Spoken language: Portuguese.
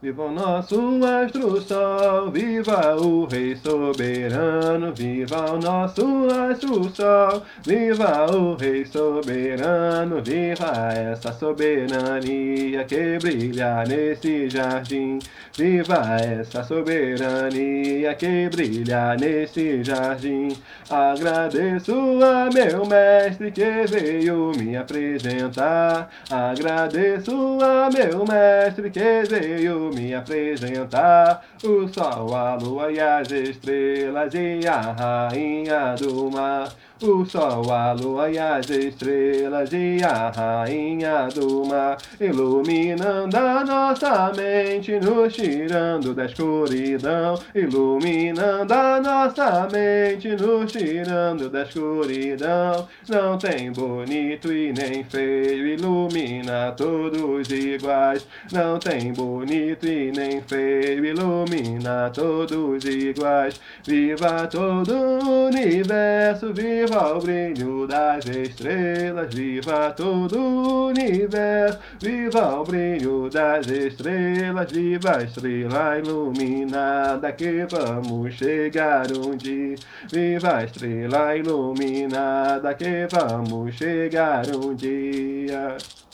Viva o nosso astro-sol, viva o rei soberano, viva o nosso astro-sol, viva o rei soberano, viva essa soberania que brilha nesse jardim, viva essa soberania que brilha nesse jardim. Agradeço a meu mestre que veio me apresentar, agradeço a meu mestre que veio me apresentar o sol, a lua e as estrelas e a rainha do mar. O sol, a lua e as estrelas e a rainha do mar, iluminando a nossa mente, nos tirando da escuridão, iluminando a nossa mente, nos tirando da escuridão. Não tem bonito e nem feio, ilumina todos iguais. Não tem bonito e nem feio, ilumina todos iguais. Viva todo o universo, viva o brilho das estrelas, viva todo o universo, viva o brilho das estrelas, viva a estrela iluminada que vamos chegar um dia, viva a estrela iluminada que vamos chegar um dia.